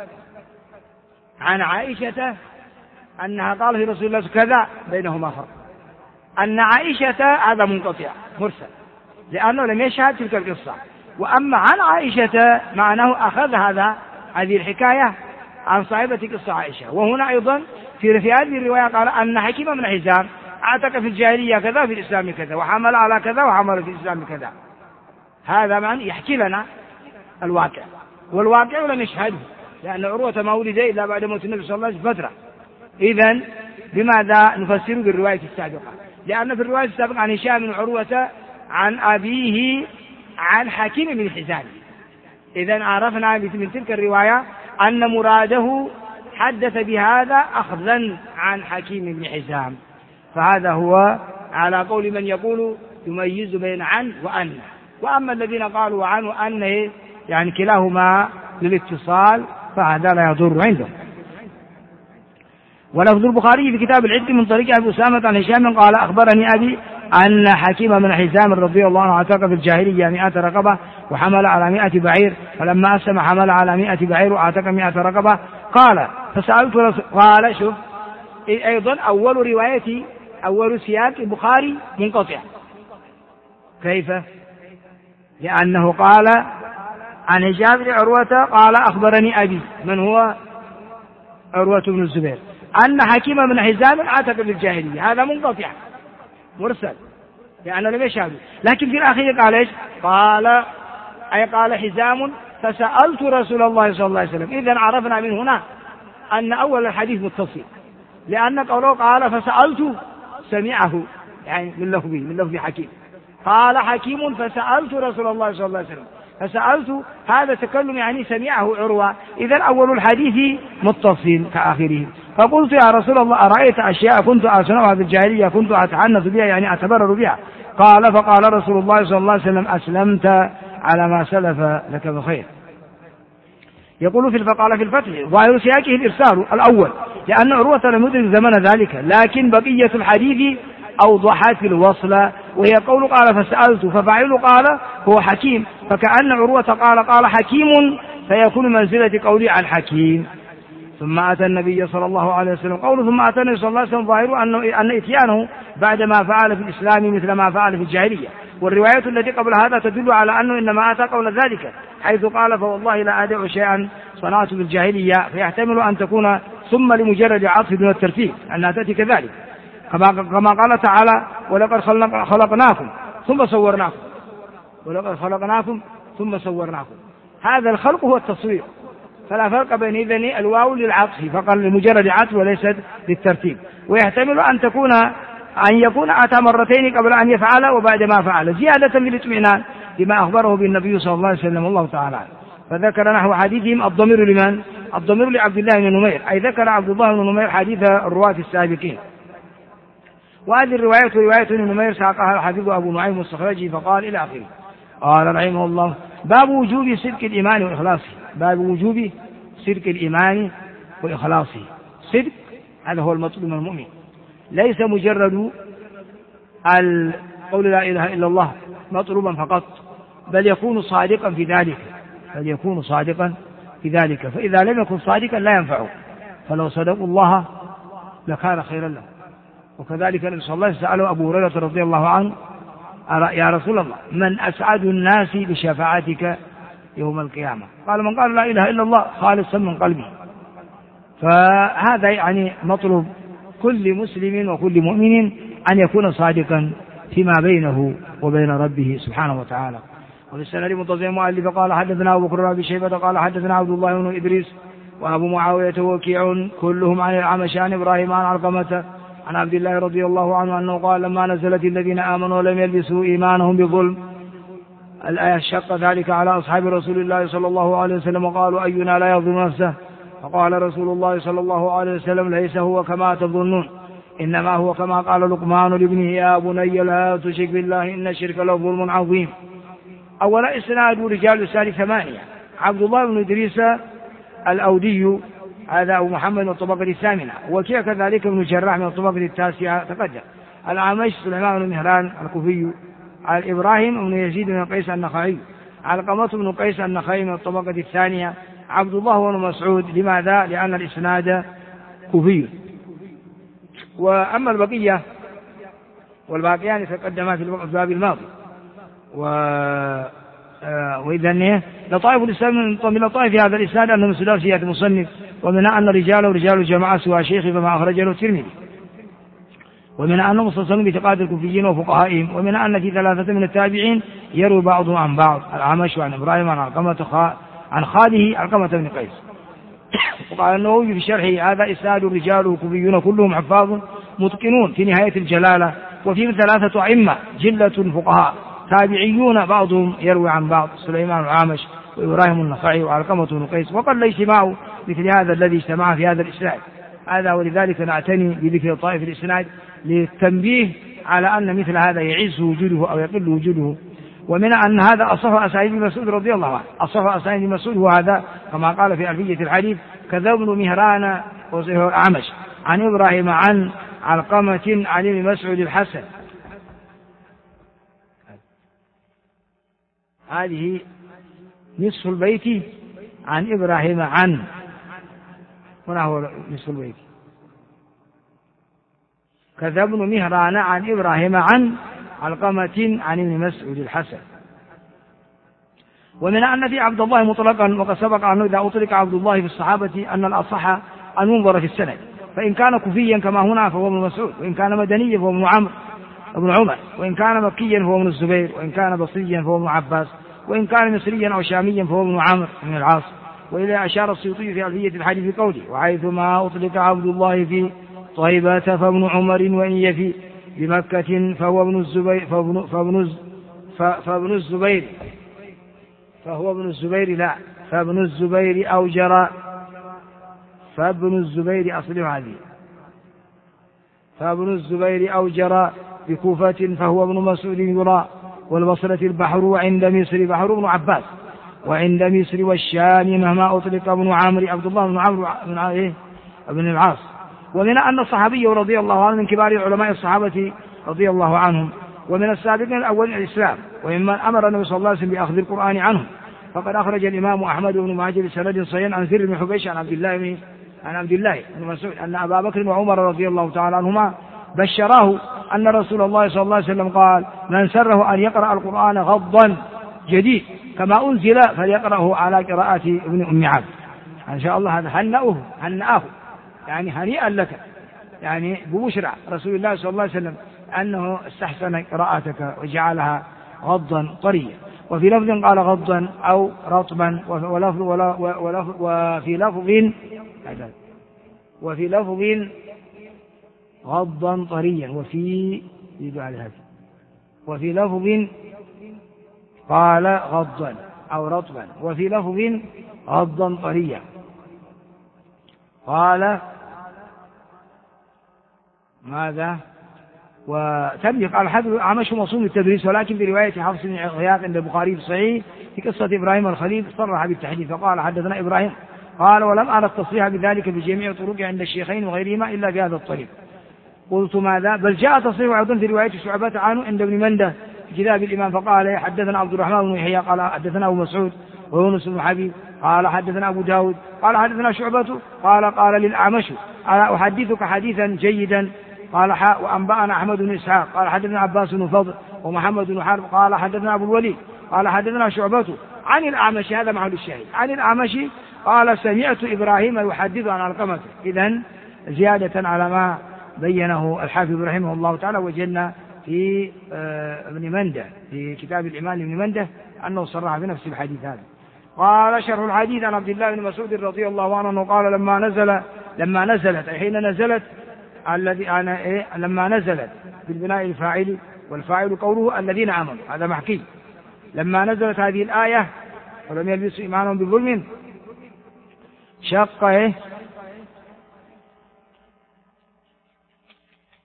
[SPEAKER 1] عن عائشة أنها قالت لرسول الله كذا، بينهما فرق. أن عائشة هذا منقطع مرسل لأنه لم يشهد تلك القصة. وأما عن عائشة معناه أخذ هذه الحكاية عن صاحبة قصة عائشة. وهنا أيضا في هذه الرواية قال أن حكيم بن حزام اعتق في الجاهلية كذا في الإسلام كذا، وحمل على كذا وحمل في الإسلام كذا. هذا معنى يحكي لنا الواقع، والواقع لم يشهده، لأن عروة ما ولد إلا بعد موت النبي صلى الله عليه وسلم فترة. إذن بماذا نفسر بالرواية السابقة؟ لأن في الرواية السابقة عن هشام بن عروة عن أبيه عن حكيم بن حزام. إذن عرفنا من تلك الرواية أن مراده حدث بهذا أخذا عن حكيم بن حزام. فهذا هو على قول من يقول يميز بين عن وأن. وأما الذين قالوا عن وأن يعني كلاهما للاتصال فهذا لا يضر عندهم. ولفظ البخاري في كتاب العد من طريق أبي أسامة عن هشام قال أخبرني أبي أن حكيم بن حزام رضي الله عنه اعتق في الجاهلية 100 رقبة وحمل على 100 بعير، فلما أسلم حمل على 100 بعير وأعتق 100 رقبة. قال فسألت قال شوف أيضا أول روايتي أول سياق البخاري منقطع. كيف؟ لأنه قال عن هشام بن عروة قال أخبرني أبي من هو عروة بن الزبير أن حكيم بن حزام اعتق في الجاهلية، هذا منقطع مرسل لأنه لم يشهد. لكن في الأخير قال إيش؟ قال حزام فسألت رسول الله صلى الله عليه وسلم. إذن عرفنا من هنا أن أول الحديث متصل، لأن قوله قال فسألت سمعه يعني من لفظ حكيم. قال حكيم فسألت رسول الله صلى الله عليه وسلم، فسألت هذا تكلم يعني سمعه عروة. إذن أول الحديث متصل كآخره. فقلت يا رسول الله أرأيت أشياء كنت أصنعها في الجاهلية كنت أتعنت بها يعني أتبرر بها؟ فقال رسول الله صلى الله عليه وسلم أسلمت على ما سلف لك بخير. يقول فقال في الفتح ظاهر سياقه الإرسال الأول لأن عروة لم يدرك زمن ذلك، لكن بقية الحديث أوضحت الوصل، وهي قول قال فسألت ففاعل قال هو حكيم، فكأن عروة قال حكيم فيكون منزلة قولي عن حكيم. ثم أتى النبي صلى الله عليه وسلم قوله ثم أتى النبي صلى الله عليه وسلم ظاهر أن إتيانه بعد ما فعل في الإسلام مثل ما فعل في الجاهلية. والروايات التي قبل هذا تدل على أنه إنما أتى قول ذلك حيث قال فوالله لا أدع شيئا صنعت في الجاهلية، فيحتمل أن تكون ثم لمجرد عطف دون الترتيب أنها تأتي كذلك كما قال تعالى ولقد خلقناكم ثم صورناكم، ولقد خلقناكم ثم صورناكم. هذا الخلق هو التصوير، فلا فرق بين إذن الواو للعطف فقط لمجرد عطف وليست للترتيب. ويحتمل أن يكون أتى مرتين قبل أن يفعل وبعد ما فعل زيادة للاطمئنان بما أخبره بالنبي صلى الله عليه وسلم الله تعالى. فذكر نحو حديثهم الضمير لمن؟ الضمير لعبد الله بن نمير، أي ذكر عبد الله بن نمير حديث الرواة السابقين. وهذه الرواية رواية ابن نمير ساقها الحافظ أبو نعيم الصخرجي فقال إلى آخره. قال رحمه الله باب وجوب صدق الإيمان وإخلاصه. باب وجوب صدق الإيمان وإخلاصه. صدق هذا هو المطلوب من المؤمن، ليس مجرد قول لا إله إلا الله مطلوبا فقط، بل يكون صادقا في ذلك، فإذا لم يكن صادقا لا ينفعه، فلو صدقوا الله لكان خيرا له. وكذلك النبي صلى الله عليه وسلم سأله أبو هريرة رضي الله عنه يا رسول الله من أسعد الناس بشفاعتك يوم القيامة؟ قال من قال لا إله إلا الله خالصا من قلبه. فهذا يعني مطلوب كل مسلم وكل مؤمن أن يكون صادقا فيما بينه وبين ربه سبحانه وتعالى. وفي السنة منتظم مؤلف قال حدثنا أبو بكر بن شيبة قال حدثنا عبد الله بن إدريس وأبو معاوية وكيع كلهم عن الأعمش عن إبراهيم عن علقمة عن عبد الله رضي الله عنه أنه قال لما نزلت الذين آمنوا ولم يلبسوا إيمانهم بظلم الآية شق ذلك على أصحاب رسول الله صلى الله عليه وسلم وقالوا أينا لا يظلم نفسه؟ فقال رسول الله صلى الله عليه وسلم ليس هو كما تظنون، إنما هو كما قال لقمان لابنه يا بني لا تشرك بالله إن الشرك لظلم عظيم. أولا إسناد رجال الإسناد 8: عبد الله بن إدريس الأودي هذا أبو محمد من الطبقة 8، وكيع كذلك ابن جراح من الطبقة 9 تقدم. الأعمش سليمان بن مهران الكوفي، على إبراهيم بن يزيد بن قيس النخعي، علقمة بن قيس النخعي من الطبقة 2. عبد الله بن مسعود. لماذا؟ لأن الإسناد كوفي. وأما البقية والباقيان تقدما في الباب الماضي. وإذن لطائف الإسلام من لطائف هذا الإسناد أنه من ثلاثية المصنف، ومنها أن رجاله رجال الجماعة سوى شيخ فما أخرج له الترمذي، ومنها أنه متصل بثقات الكوفيين وفقهائهم، ومنها أن في 3 من التابعين يروي بعضهم عن بعض: الأعمش عن إبراهيم عن علقمة عن خاله علقمة بن قيس. وقال النووي في شرحه: هذا إسناد رجاله كوفيون كلهم حفاظ متقنون في نهاية الجلالة، وفيه 3 أئمة جلة فقهاء تابعيون بعضهم يروي عن بعض: سليمان الأعمش وإبراهيم النخعي وعلقمة بن قيس. وقد لا اجتماع مثل هذا الذي اجتمع في هذا الإسناد هذا، ولذلك نعتني بذكر طائف الإسناد للتنبيه على أن مثل هذا يعز وجوده أو يقل وجوده. ومن أن هذا أصح أسانيد مسعود رضي الله عنه. أصح أسانيد مسعود وهذا كما قال في ألفية الحديث: كذا ابن مهران وزهير الأعمش عن إبراهيم عن علقمة عن ابن مسعود الحسن. هذه نصف البيت عن إبراهيم عن، هنا هو نصف البيت. كذا ابن مهران عن إبراهيم عن علقمة عن ابن مسعود الحسن. ومن أن في عبد الله مطلقا، وقد سبق أنه إذا أطلق عبد الله في الصحابة أن الأصح أن ينظر في السند، فإن كان كوفيا كما هنا فهو ابن مسعود، وإن كان مدنيا فهو ابن عمر، وإن كان مكيا فهو ابن الزبير، وإن كان بصريا فهو ابن عباس، وإن كان مصريا أو شاميا فهو ابن عمرو بن العاص. وإلى أشار السيوطي في ألفية الحديث بقوله: وحيثما أطلق عبد الله في طيبة فابن عمر، وإن يفي بمكة فهو ابن الزبير فابن الزبير أو جرى فابن الزبير أصله هذه فابن الزبير أو جرى بكوفة فهو ابن مسعود يرى. والبصرة البحر، وعند مصر بحر ابن عباس، وعند مصر والشام مهما أطلق ابن عمرو عبد الله بن عمرو بن العاص. ومن أن الصحابي رضي الله عنه من كبار علماء الصحابة رضي الله عنهم، ومن السابقين الأول الإسلام، وممن أمر النبي صلى الله عليه وسلم بأخذ القرآن عنهم. فقد أخرج الإمام أحمد بن ماجه بسند صحيح عن زر بن حبيش عن عبد الله بن مسعود أن أبا بكر وعمر رضي الله تعالى عنهما بشراه أن رسول الله صلى الله عليه وسلم قال: من سره أن يقرأ القرآن غضا جديد كما أنزل فليقرأه على قراءة ابن أم عبد. إن شاء الله هذا هنأه يعني هنيئا لك، يعني ببشرى رسول الله صلى الله عليه وسلم أنه استحسن قراءتك وجعلها غضا طريا. وفي لفظ قال غضا أو رطبا، وفي لفظ غضا طريا، وفي لفظ قال غضا أو رطبا، وفي لفظ غضا طريا. قال ماذا؟ وتبلغ قال حدث أعمش مصون التدريس، ولكن برواية حفص بن غياث عند البخاري في الصحيح في قصة إبراهيم الخليل صرح بالتحديث فقال: حدثنا إبراهيم. قال: ولم أرى التصريح بذلك بجميع طرق عند الشيخين وغيرهما إلا في هذا الطريق. قلت: ماذا؟ بل جاء تصريح أيضا في رواية شعبة عنه عند ابن منده في كتاب الإمام فقال: حدثنا عبد الرحمن بن يحيى قال حدثنا أبو مسعود ويونس بن حبيب قال حدثنا أبو داود قال حدثنا شعبة قال للأعمش: ألا أحدثك حديثا جيدا؟ قال: وأنبأنا أحمد بن إسحاق قال حدثنا عباس بن فضل ومحمد بن حرب قال حدثنا أبو الوليد قال حدثنا شعبة عن الأعمش. هذا محل الشاهد، عن الأعمش قال: سمعت إبراهيم يحدث عن علقمة. إذن زيادة على ما بينه الحافظ رحمه الله تعالى. وجدنا في ابن منده في كتاب الإمام ابن منده أنه صرح بنفس الحديث هذا. قال: شرح الحديث عن عبد الله بن مسعود رضي الله عنه قال: لما نزلت أي حين نزلت لما نزلت بالبناء الفاعل، والفاعل قوله الذين آمنوا، هذا محكي. لما نزلت هذه الآية ولم يلبسوا إيمانهم بظلم شق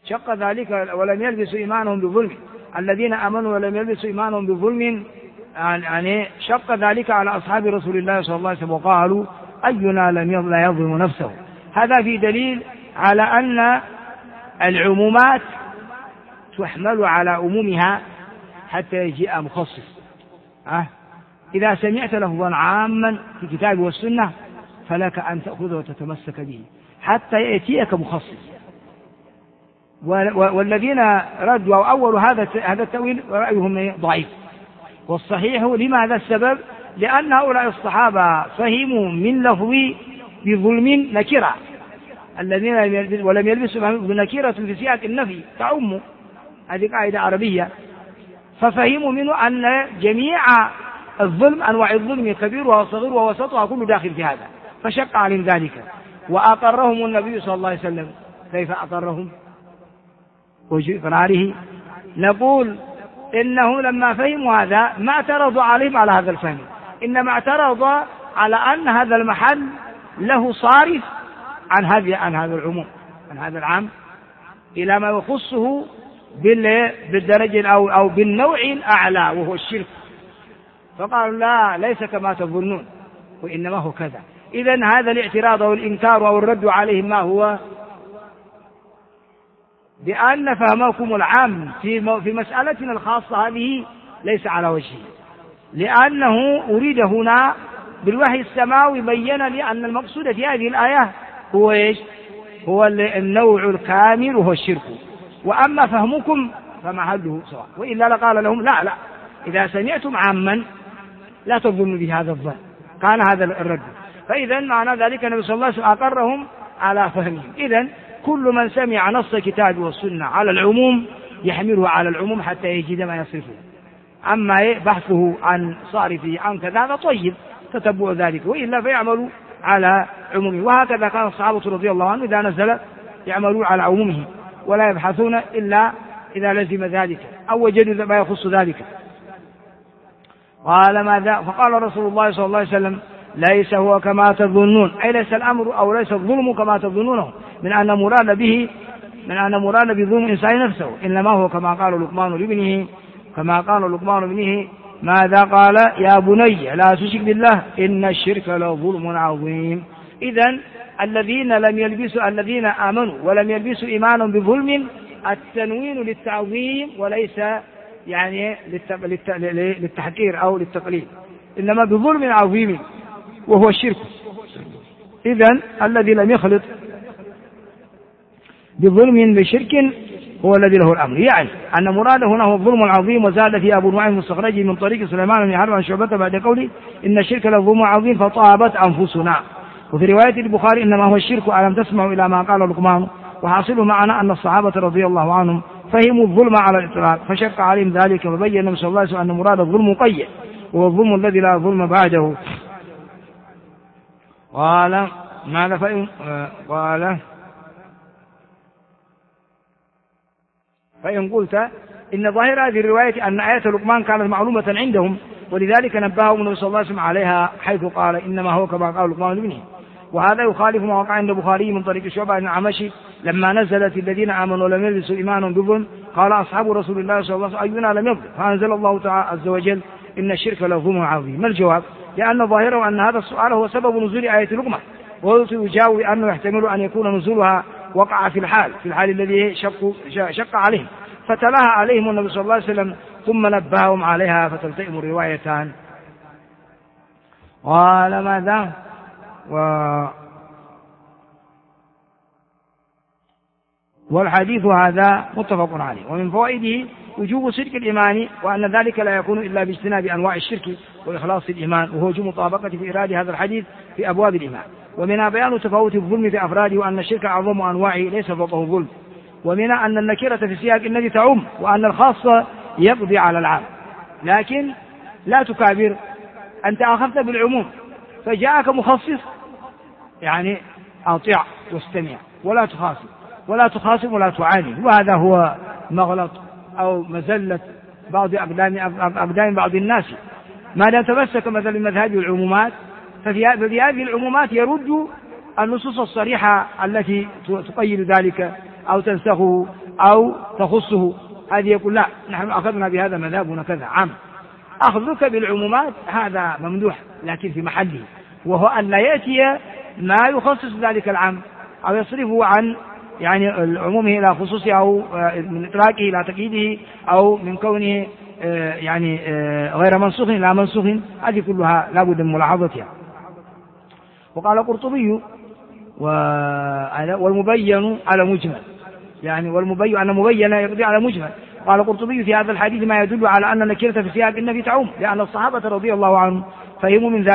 [SPEAKER 1] شق ذلك ولم يلبسوا إيمانهم بظلم، الذين آمنوا ولم يلبسوا إيمانهم بظلم، يعني شق ذلك على أصحاب رسول الله صلى الله عليه وسلم وقالوا أينا لا يظلم نفسه. هذا في دليل على أن العمومات تحمل على عمومها حتى يجيء مخصص. إذا سمعت لفظا عاما في الكتاب والسنة فلك أن تأخذه وتتمسك به حتى يأتيك مخصص. والذين ردوا أو أولوا هذا التأويل رأيهم ضعيف، والصحيح لماذا السبب؟ لأن هؤلاء الصحابة فهموا من لفظ بظلم نكرة، الذين ولم يلبسوا بنكرة في سياق النفي تعم، هذه قاعدة عربية، ففهموا منه أن جميع الظلم أنواع الظلم كبيرها وصغيرها ووسطها كله داخل في هذا، فشق عليهم ذلك وأقرهم النبي صلى الله عليه وسلم. كيف أقرهم؟ وجه إقراره نقول إنه لما فهموا هذا ما اعترضوا عليهم على هذا الفهم، إنما اعترض على أن هذا المحل له صارف عن هذا العموم، عن هذا العام إلى ما يخصه بالدرجة أو بالنوع الأعلى وهو الشرك، فقالوا لا ليس كما تظنون وإنما هو كذا. إذن هذا الاعتراض أو الإنكار أو الرد عليهم ما هو؟ بأن فهمكم العام في مسألتنا الخاصة هذه ليس على وجهه، لأنه أريد هنا بالوحي السماوي بين لي أن المقصود في هذه الآية هو إيش؟ هو النوع الكامل وهو الشرك، وأما فهمكم فمحله سواء، وإلا لقال لهم لا إذا سمعتم عاما لا تظنوا بهذا الظن، كان هذا الرد. فإذا معنى ذلك النبي صلى الله عليه وسلم أقرهم على فهمهم. إذن كل من سمع نص الكتاب والسنة على العموم يحمله على العموم حتى يجد ما يصرفه. أما بحثه عن صارفه عن كذا هذا طيب تتبع ذلك، وإلا فيعملوا على عمومه. وهكذا كان الصحابة رضي الله عنهم إذا نزل يعملون على عمومه ولا يبحثون إلا إذا لزم ذلك أو وجدوا ما يخص ذلك. قال ماذا؟ فقال رسول الله صلى الله عليه وسلم ليس هو كما تظنون، أي ليس الأمر أو ليس الظلم كما تظنونه من أن مراد بظلم الإنسان نفسه، إنما هو كما قال لقمان لابنه ماذا قال؟ يا بني لا تشرك بالله إن الشرك لظلم عظيم. إذن الذين آمنوا ولم يلبسوا إيمانهم بظلم، التنوين للتعظيم وليس يعني للتحقير أو للتقليل، إنما بظلم عظيم وهو الشرك. إذن الذي لم يخلط بظلم بشرك هو الذي له الأمر، يعني أن مراده هنا هو الظلم العظيم. وزاد في أبو نعيم المستخرج من طريق سليمان بن حرب عن شعبة بعد قوله إن الشرك لظلم عظيم فطابت أنفسنا. وفي رواية البخاري إنما هو الشرك ألم تسمعوا إلى ما قال لقمان. وحاصله معنا أن الصحابة رضي الله عنهم فهموا الظلم على الإطلاق فشق عليهم ذلك، فبين النبي صلى الله عليه وسلم أن مراد الظلم مقيد وهو الظلم الذي لا ظلم بعده. قال ماذا؟ فإن قلت إن ظاهر هذه الرواية أن آية لقمان كانت معلومة عندهم، ولذلك نبههم النبي صلى الله عليه وسلم عليها حيث قال إنما هو كما قال لقمان لابنه. وهذا يخالف ما وقع عند البخاري من طريق شعبة بن عمشي لما نزلت الذين آمنوا ولم يلبسوا إيمانهم بظلم قال أصحاب رسول الله صلى الله عليه وسلم أينا لم يظلم، فأنزل الله تعالى عز وجل إن الشرك لظلم عظيم. ما الجواب؟ لأن ظاهره أن هذا السؤال هو سبب نزول آية لقمان، ويجاوب أنه يحتمل أن يكون نزولها وقع في الحال الذي شق عليهم، فتلاها عليهم النبي صلى الله عليه وسلم ثم نبههم عليها فتلتئم الروايتان. قال ماذا؟ والحديث هذا متفق عليه. ومن فوائده وجوب صدق الإيمان، وأن ذلك لا يكون إلا باجتناب أنواع الشرك وإخلاص الإيمان، وهو وجوب مطابقة في إيراد هذا الحديث في أبواب الإيمان. ومنها بيان تفاوت الظلم في أفراده، وأن الشرك أعظم أنواعه ليس فوقه ظلم. ومنها أن النكرة في سياق النبي تعم، وأن الخاصة يقضي على العام، لكن لا تكابر. أنت أخذت بالعموم فجاءك مخصص يعني أطيع واستمع ولا تخاصم ولا تعاني، وهذا هو مغلط أو مزلة بعض أقدام بعض الناس. ما لا تمسك مثلا بمذهب العمومات ففي هذه العمومات يرد النصوص الصريحة التي تقيد ذلك أو تنسخه أو تخصه، هذه يقول لا نحن أخذنا بهذا مذهبنا كذا عام. أخذك بالعمومات هذا ممدوح لكن في محله، وهو أن لا يأتي ما يخصص ذلك العام أو يصرفه عن يعني عمومه إلى خصوصه، أو من إطلاقه إلى تقييده، أو من كونه يعني غير منسوخ إلى منسوخ. هذه كلها لا بد من ملاحظتها. وقال القرطبي والمبين على مجمل، يعني والمبين أن مبين يقضي على مجمل. قال القرطبي في هذا الحديث ما يدل على أن النكرة في سياق النفي تعم، لأن الصحابة رضي الله عنهم فهموا من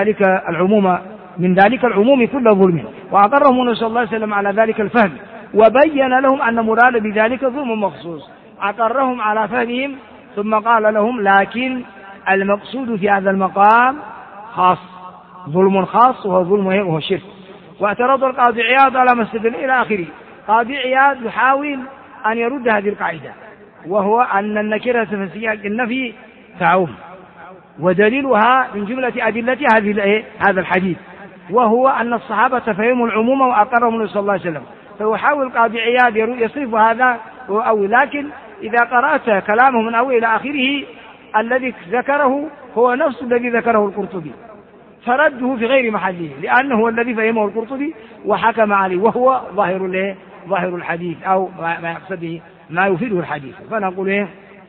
[SPEAKER 1] ذلك العموم كل ظلم، وأقرهم النبي صلى الله عليه وسلم على ذلك الفهم، وبين لهم أن مراد بذلك ظلم مخصوص، أقرهم على فهمهم، ثم قال لهم لكن المقصود في هذا المقام خاص، ظلم خاص وهو ظلم وهو الشرك. واعترض القاضي عياض على ما استدل إلى آخره. قاضي عياض يحاول أن يرد هذه القاعدة، وهو أن النكرة في سياق النفي تعم، ودليلها من جملة أدلة هذا الحديث، وهو أن الصحابة فهموا العموم وأقرهم النبي صلى الله عليه وسلم. فيحاول قاضي عياض يصرف هذا أول، لكن إذا قرأت كلامه من أول إلى آخره الذي ذكره هو نفس الذي ذكره القرطبي، فرده في غير محله، لأنه هو الذي فهمه القرطبي وحكم عليه، وهو ظاهر الحديث، أو ما يقصده ما يفيده الحديث. فنقول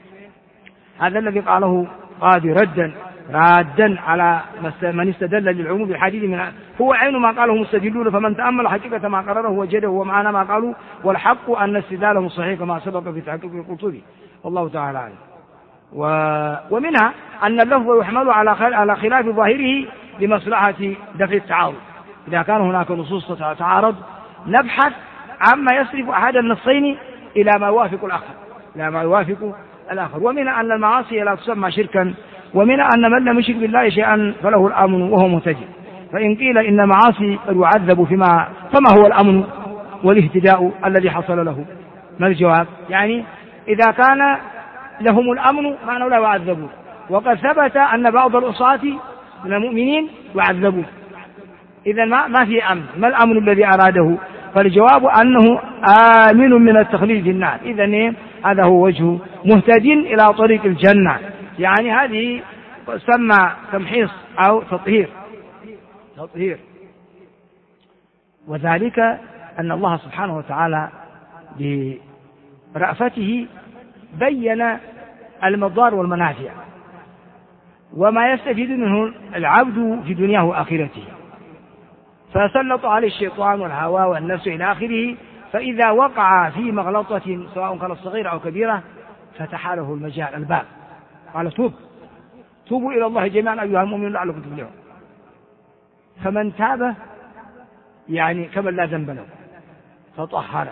[SPEAKER 1] هذا الذي قاله قاضي رادا على من استدل للعموم بالحديث هو عين ما قاله مستدلون، فمن تأمل حقيقة ما قرره وجده ومعنى ما قالوا، والحق أن استدلالهم صحيح كما سبق في تحقيق القرطبي، والله تعالى أعلم. ومنها أن اللفظ يحمل على خلاف ظاهره لمصلحة دفع التعارض. إذا كان هناك نصوص تتعارض نبحث عما يصرف أحد النصين إلى ما يوافق الآخر. ومنها أن المعاصي لا تسمى شركا، ومنها أن من لم يشرك بالله شيئا فله الأمن وهو مهتدي. فإن قيل إن معاصي قد يعذب فما هو الأمن والاهتداء الذي حصل له؟ ما الجواب؟ يعني إذا كان لهم الأمن معناه لا يعذبون، وقد ثبت أن بعض العصاة من المؤمنين يعذبون، إذا ما في أمن. ما الأمن الذي أراده؟ فالجواب أنه آمن من التخليد في النار. إذن هذا هو وجه مهتد إلى طريق الجنة، يعني هذه سمى تمحيص أو تطهير. وذلك أن الله سبحانه وتعالى برأفته بين المضار والمنافع وما يستفيد منه العبد في دنياه وآخرته، فسلط عليه الشيطان والهوى والنفس إلى آخره، فإذا وقع في مغلطة سواء كانت صغيرة أو كبيرة فتح له الباب، قال توبوا إلى الله جميعا أيها المؤمنون لعلكم تفلحون. فمن تاب يعني كمن لا ذنب له، فطهر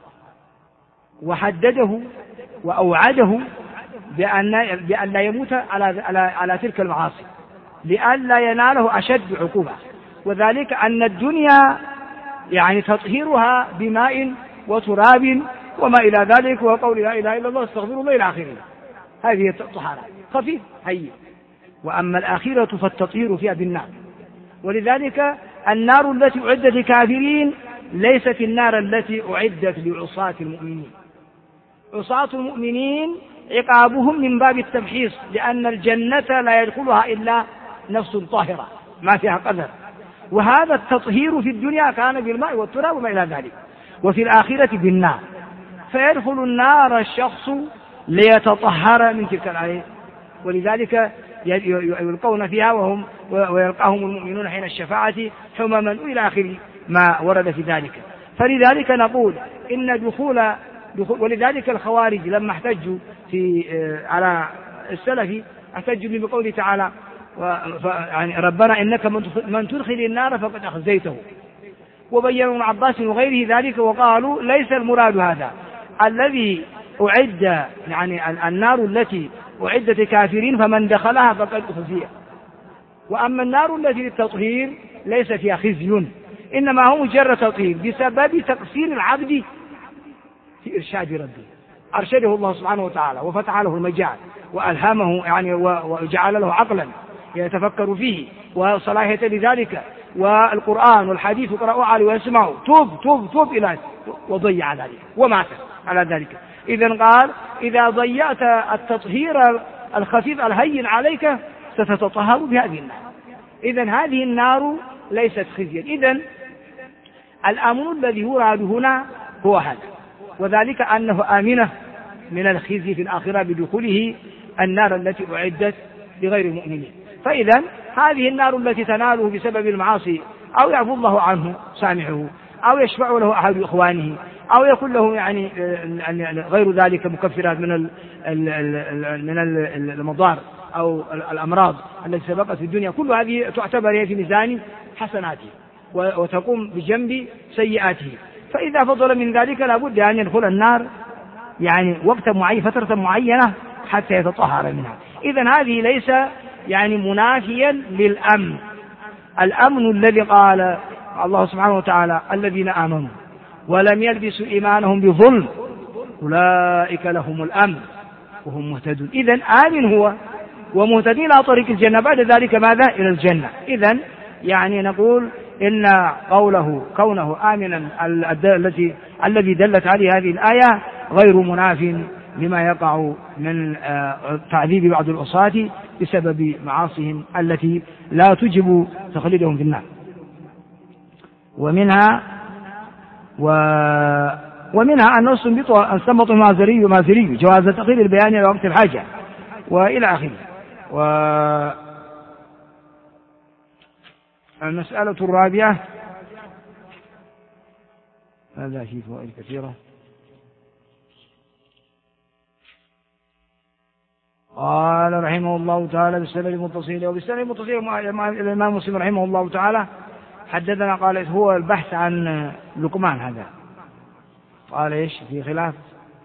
[SPEAKER 1] وحدده وأوعده بأن لا يموت على تلك المعاصي، لأن لا يناله أشد عقوبة. وذلك أن الدنيا يعني تطهيرها بماء وتراب وما إلى ذلك، وقول لا إله إلا الله استغفر الله إلى آخره، هذه الطهارة خفيف هي. وأما الآخرة فالتطهير فيها بالنار. ولذلك النار التي أعدت للكافرين ليست النار التي أعدت لعصاة المؤمنين. عصاة المؤمنين عقابهم من باب التمحيص، لأن الجنة لا يدخلها إلا نفس طاهرة ما فيها قدر، وهذا التطهير في الدنيا كان بالماء والتراب وما إلى ذلك، وفي الآخرة بالنار. فيدخل النار الشخص ليتطهر من تلك الآية، ولذلك يلقون فيها ويلقاهم المؤمنون حين الشفاعة حمما إلى آخر ما ورد في ذلك. فلذلك نقول إن ولذلك الخوارج لما احتجوا على السلف احتجوا بقوله تعالى يعني ربنا إنك من تدخل النار فقد أخزيته. وبين ابن عباس وغيره ذلك وقالوا ليس المراد هذا، الذي أعد يعني النار التي أعدت الكافرين فمن دخلها فقد أخزي. وأما النار التي للتطهير ليس فيها خزي، إنما هو مجرد تطهير بسبب تقصير العبد في إرشاد ربه. أرشده الله سبحانه وتعالى وفتح له المجال وألهمه يعني وجعل له عقلا يتفكر فيه وصلاحية لذلك، والقرآن والحديث يقرأوا عليه ويسمعوا توب إلى وضيع ذلك ومات على ذلك. إذن قال إذا ضيعت التطهير الخفيف الهين عليك ستتطهر بهذه النار. إذن هذه النار ليست خزيا. إذن الأمن الذي يراد هنا هو هذا، وذلك أنه آمنة من الخزي في الآخرة بدخوله النار التي أعدت لغير المؤمنين. فإذا هذه النار التي تناله بسبب المعاصي أو يعفو الله عنه سامحه أو يشفع له أحد إخوانه أو يكون له يعني غير ذلك مكفرات من المضار أو الأمراض التي سبقت في الدنيا، كل هذه تعتبر في ميزان حسناته وتقوم بجنب سيئاته. فإذا فضل من ذلك لابد أن يدخل النار يعني وقت معين فترة معينة حتى يتطهر منها. إذن هذه ليس يعني منافيا للأمن. الأمن الذي قال الله سبحانه وتعالى الذين آمنوا ولم يلبسوا إيمانهم بظلم أولئك لهم الأمن وهم مهتدون. إذن آمن هو ومهتدين إلى طريق الجنة، بعد ذلك ماذا؟ إلى الجنة. إذن يعني نقول إن قوله كونه آمنا الذي دلت عليه هذه الآية غير مناف لما يقع من تعذيب بعض العصاة بسبب معاصيهم التي لا تجب تخليدهم في النار. ومنها أن استنبط المازري جواز تقرير البيان إلى وقت الحاجة وإلى آخره. المسألة الرابعة هذا في فوائد كثيرة. قال رحمه الله تعالى بالسند المتصل وبالسند المتصل الإمام مسلم رحمه الله تعالى حدثنا قال هو البحث عن لقمان. هذا قال إيش في خلاف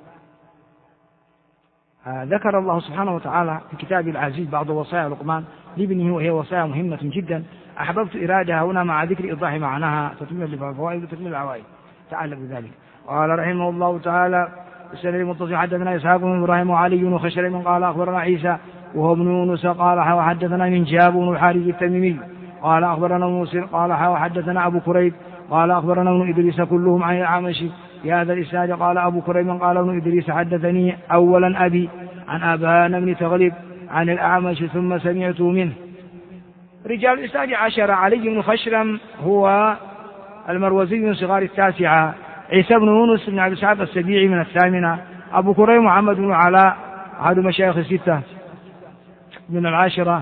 [SPEAKER 1] ذكر الله سبحانه وتعالى في كتابه العزيز بعض وصايا لقمان لابنه، وهي وصايا مهمة جدا أحببت إرادها هنا مع ذكر إيضاح معناها تتميم للفوائد وتتميم العوائد تعالى بذلك. قال رحمه الله تعالى السند المتصل حدثنا إسحاق بن إبراهيم وعلي وخشرم قال أخبرنا عيسى وهو ابن يونس قال وحدثنا من جاب بن الحارث التميمي قال أخبرنا موسى قال وحدثنا أبو كريب قال أخبرنا ابن إدريس كلهم عن الأعمش في هذا الإسناد. قال أبو كريب قال ابن إدريس حدثني أولا أبي عن أبان بن تغلب عن الأعمش ثم سمعته منه. رجال الإسناد 10 علي بن خشرم هو المروزي من صغار التاسعة، عيسى بن يونس بن عبد السعد السبيعي من الثامنة، أبو كريم محمد بن علاء أحد مشايخ الستة من العاشرة،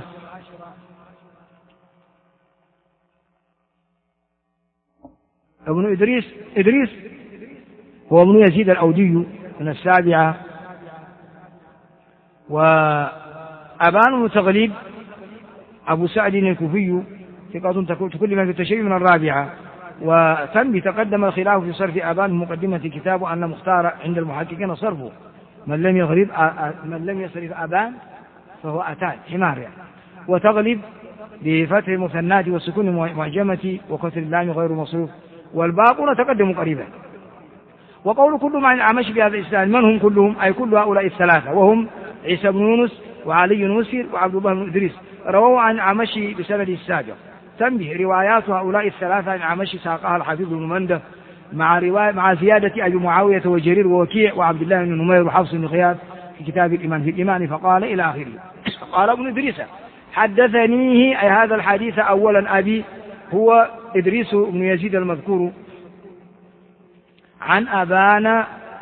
[SPEAKER 1] ابن إدريس هو ابن يزيد الأودي من السابعة، وأبان بن تغليب أبو سعد الكوفي ثقة تكلم في التشيع من الرابعة. وتنبي تقدم الخلاف في صرف أبان في مقدمة كتابه أن مختار عند المحققين صرفه من لم يصرف أبان فهو أتان حمار يعني. وتغلب بفتح المثنات والسكون المعجمة وكسر اللام غير مصروف، والباقون تقدموا قريبا. وقول كلهم عن الأعمش بهذا الإسناد من هم كلهم؟ أي كل هؤلاء الثلاثة وهم عيسى بن يونس وعلي المسير وعبد الله بن إدريس رووا عن الأعمش بسند السابق. تنبه روايات هؤلاء الثلاثة عن الأعمش ساقها الحفيظ بن منده مع زيادة أبي معاوية وجرير ووكيع وعبد الله بن نمير وحفص بن غياث في كتاب الإيمان في الإيمان فقال إلى آخره. قال ابن إدريس حدثنيه أي هذا الحديث أولا أبي هو إدريس بن يزيد المذكور عن أبان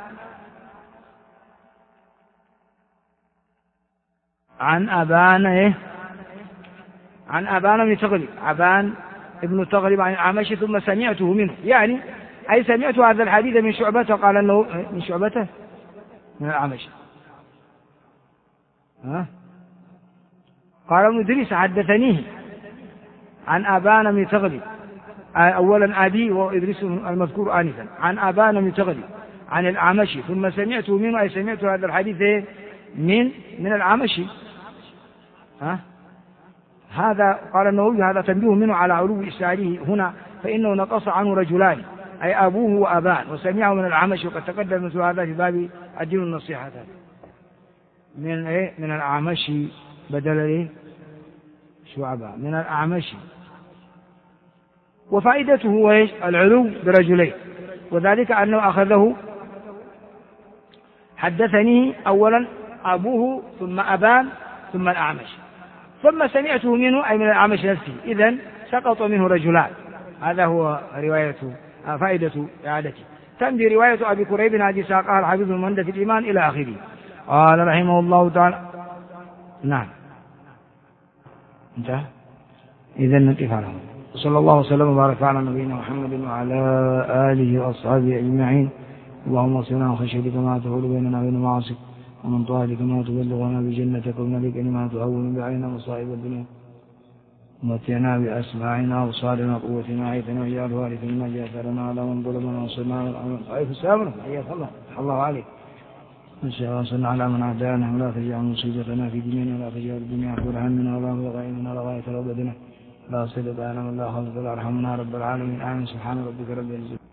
[SPEAKER 1] بن تغلب أبان ابن تغلب عن الأعمش ثم سمعته منه، يعني أي سمعت هذا الحديث من شعبة قال أنه من شعبة من الأعمش. قال ابن إدريس حدثنيه عن أبان بن تغلب أولا أبي وإدريس المذكور آنفا عن أبان بن تغلب عن الأعمش ثم سمعته منه أي سمعت هذا الحديث من الأعمش. هذا قال النووي هذا تنبيه منه على علو إسناده هنا فإنه نقص عنه رجلان أي أبوه وأبان وسمعه من الأعمش، وقد تقدم مثل هذا في باب الدين النصيحة من الأعمش بدل شعبة من الأعمش. وفائدته هو العلو برجلين، وذلك أنه أخذه حدثني أولا أبوه ثم أبان ثم الأعمش، ثم سمعته منه أي من الأعمش نفسه، إذن سقط منه رجلان. هذا هو فائدة إعادته. تمضي رواية أبي كريب هذه ساقها الحفيظ من مندة الإيمان إلى آخره. قال رحمه الله تعالى. نعم انتهى. إذن نقف على هذا. صلى الله وسلم وبارك على نبينا محمد وعلى آله وأصحابه أجمعين. اللهم صلنا وخشيتك ما تحول بيننا وبين معاصيك، ومن طاعتك ما تبلغنا بجنتك، ومن بك ما تهون بعيننا مصائب الدنيا، ومتعنا بأسماعنا وأبصارنا وقوتنا حيثنا واجعل وارث منا جاثرنا على من ظلمنا وانصرنا على من عادانا. السلام حياك الله عليك. وانصرنا على من عادانا، ولا تجعل مصيبتنا في ديننا، ولا تجعل الدنيا أكبر همنا ولا مبلغ علمنا ولا غاية رغبتنا، لا صلة لنا ولا خلق ولا ارحمنا رب العالمين. آمين. سبحان ربك رب العزة